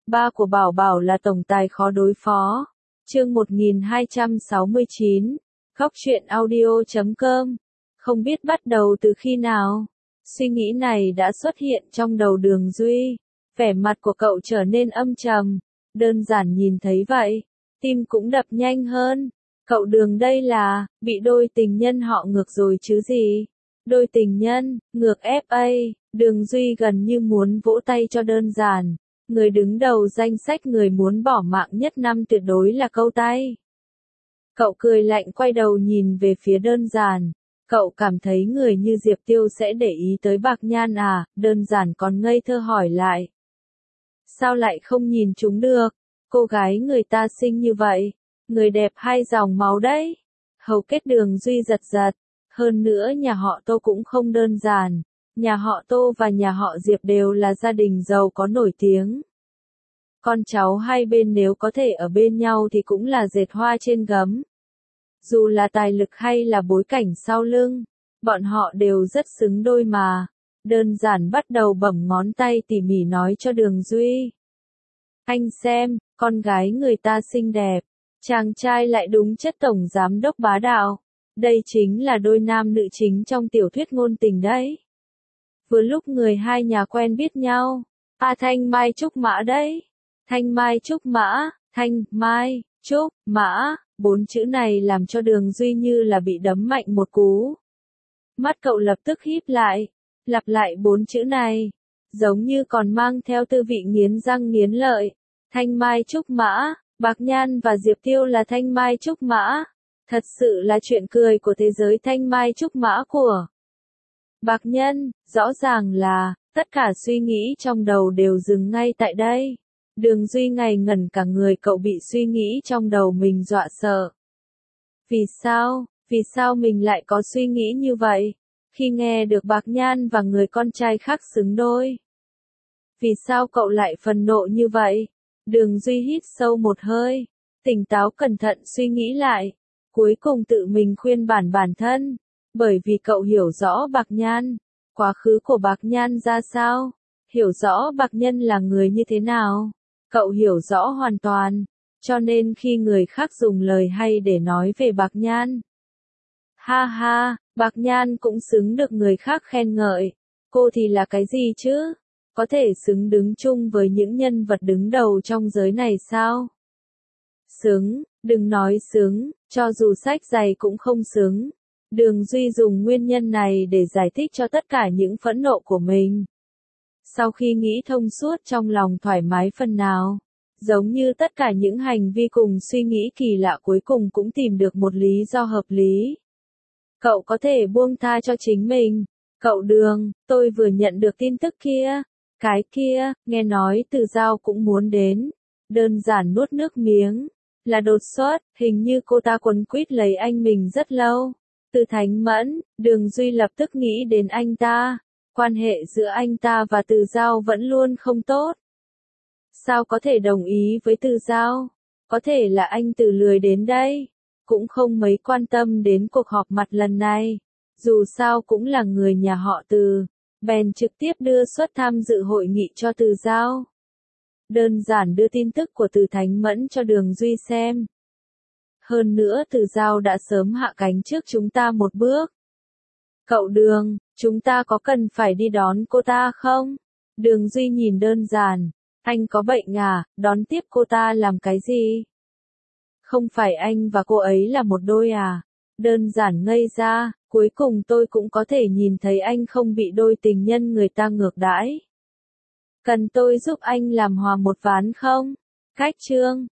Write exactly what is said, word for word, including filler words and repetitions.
Ba của Bảo Bảo là tổng tài khó đối phó. Chương một nghìn hai trăm sáu mươi chín. Góc truyện audio chấm com. Không biết bắt đầu từ khi nào, suy nghĩ này đã xuất hiện trong đầu Đường Duy. Vẻ mặt của cậu trở nên âm trầm. Đơn giản nhìn thấy vậy, tim cũng đập nhanh hơn. Cậu Đường đây là bị đôi tình nhân họ ngược rồi chứ gì? Đôi tình nhân, ngược ép a. Đường Duy gần như muốn vỗ tay cho Đơn Giản. Người đứng đầu danh sách người muốn bỏ mạng nhất năm tuyệt đối là câu tay. Cậu cười lạnh quay đầu nhìn về phía Đơn Giản. Cậu cảm thấy người như Diệp Tiêu sẽ để ý tới Bạc Nhan à? Đơn Giản còn ngây thơ hỏi lại. Sao lại không nhìn chúng được? Cô gái người ta xinh như vậy, người đẹp hai dòng máu đấy. Hầu kết Đường Duy giật giật. Hơn nữa nhà họ Tô cũng không đơn giản. Nhà họ Tô và nhà họ Diệp đều là gia đình giàu có nổi tiếng. Con cháu hai bên nếu có thể ở bên nhau thì cũng là dệt hoa trên gấm. Dù là tài lực hay là bối cảnh sau lưng, bọn họ đều rất xứng đôi mà. Đơn Giản bắt đầu bẩm ngón tay tỉ mỉ nói cho Đường Duy. Anh xem, con gái người ta xinh đẹp, chàng trai lại đúng chất tổng giám đốc bá đạo. Đây chính là đôi nam nữ chính trong tiểu thuyết ngôn tình đấy. Vừa lúc người hai nhà quen biết nhau. À Thanh Mai Trúc Mã đấy. Thanh Mai Trúc Mã, Thanh Mai Trúc Mã, bốn chữ này làm cho Đường Duy như là bị đấm mạnh một cú. Mắt cậu lập tức híp lại, lặp lại bốn chữ này, giống như còn mang theo tư vị nghiến răng nghiến lợi. Thanh Mai Trúc Mã, Bạc Nhan và Diệp Tiêu là Thanh Mai Trúc Mã. Thật sự là chuyện cười của thế giới Thanh Mai Trúc Mã của Bạc Nhân. Rõ ràng là, tất cả suy nghĩ trong đầu đều dừng ngay tại đây. Đường Duy ngây ngẩn cả người, cậu bị suy nghĩ trong đầu mình dọa sợ. Vì sao, vì sao mình lại có suy nghĩ như vậy, khi nghe được Bạc Nhan và người con trai khác xứng đôi? Vì sao cậu lại phẫn nộ như vậy? Đường Duy hít sâu một hơi, tỉnh táo cẩn thận suy nghĩ lại. Cuối cùng tự mình khuyên bản bản thân, bởi vì cậu hiểu rõ Bạc Nhan, quá khứ của Bạc Nhan ra sao, hiểu rõ Bạc Nhân là người như thế nào, cậu hiểu rõ hoàn toàn, cho nên khi người khác dùng lời hay để nói về Bạc Nhan. Ha ha, Bạc Nhan cũng xứng được người khác khen ngợi, cô thì là cái gì chứ, có thể xứng đứng chung với những nhân vật đứng đầu trong giới này sao? Xứng, đừng nói xứng, cho dù sách dày cũng không xứng. Đường Duy dùng nguyên nhân này để giải thích cho tất cả những phẫn nộ của mình. Sau khi nghĩ thông suốt trong lòng thoải mái phần nào, giống như tất cả những hành vi cùng suy nghĩ kỳ lạ cuối cùng cũng tìm được một lý do hợp lý. Cậu có thể buông tha cho chính mình. Cậu Đường, tôi vừa nhận được tin tức kia. Cái kia, nghe nói Từ Giao cũng muốn đến. Đơn Giản nuốt nước miếng. Là đột xuất, hình như cô ta quấn quýt lấy anh mình rất lâu. Từ Thánh Mẫn, Đường Duy lập tức nghĩ đến anh ta. Quan hệ giữa anh ta và Từ Giao vẫn luôn không tốt. Sao có thể đồng ý với Từ Giao? Có thể là anh Từ lười đến đây. Cũng không mấy quan tâm đến cuộc họp mặt lần này. Dù sao cũng là người nhà họ Từ. Bèn trực tiếp đưa suất tham dự hội nghị cho Từ Giao. Đơn Giản đưa tin tức của Từ Thánh Mẫn cho Đường Duy xem. Hơn nữa Từ Giao đã sớm hạ cánh trước chúng ta một bước. Cậu Đường, chúng ta có cần phải đi đón cô ta không? Đường Duy nhìn Đơn Giản. Anh có bệnh à, đón tiếp cô ta làm cái gì? Không phải anh và cô ấy là một đôi à? Đơn Giản ngây ra, cuối cùng tôi cũng có thể nhìn thấy anh không bị đôi tình nhân người ta ngược đãi. Cần tôi giúp anh làm hòa một ván không? Cách chương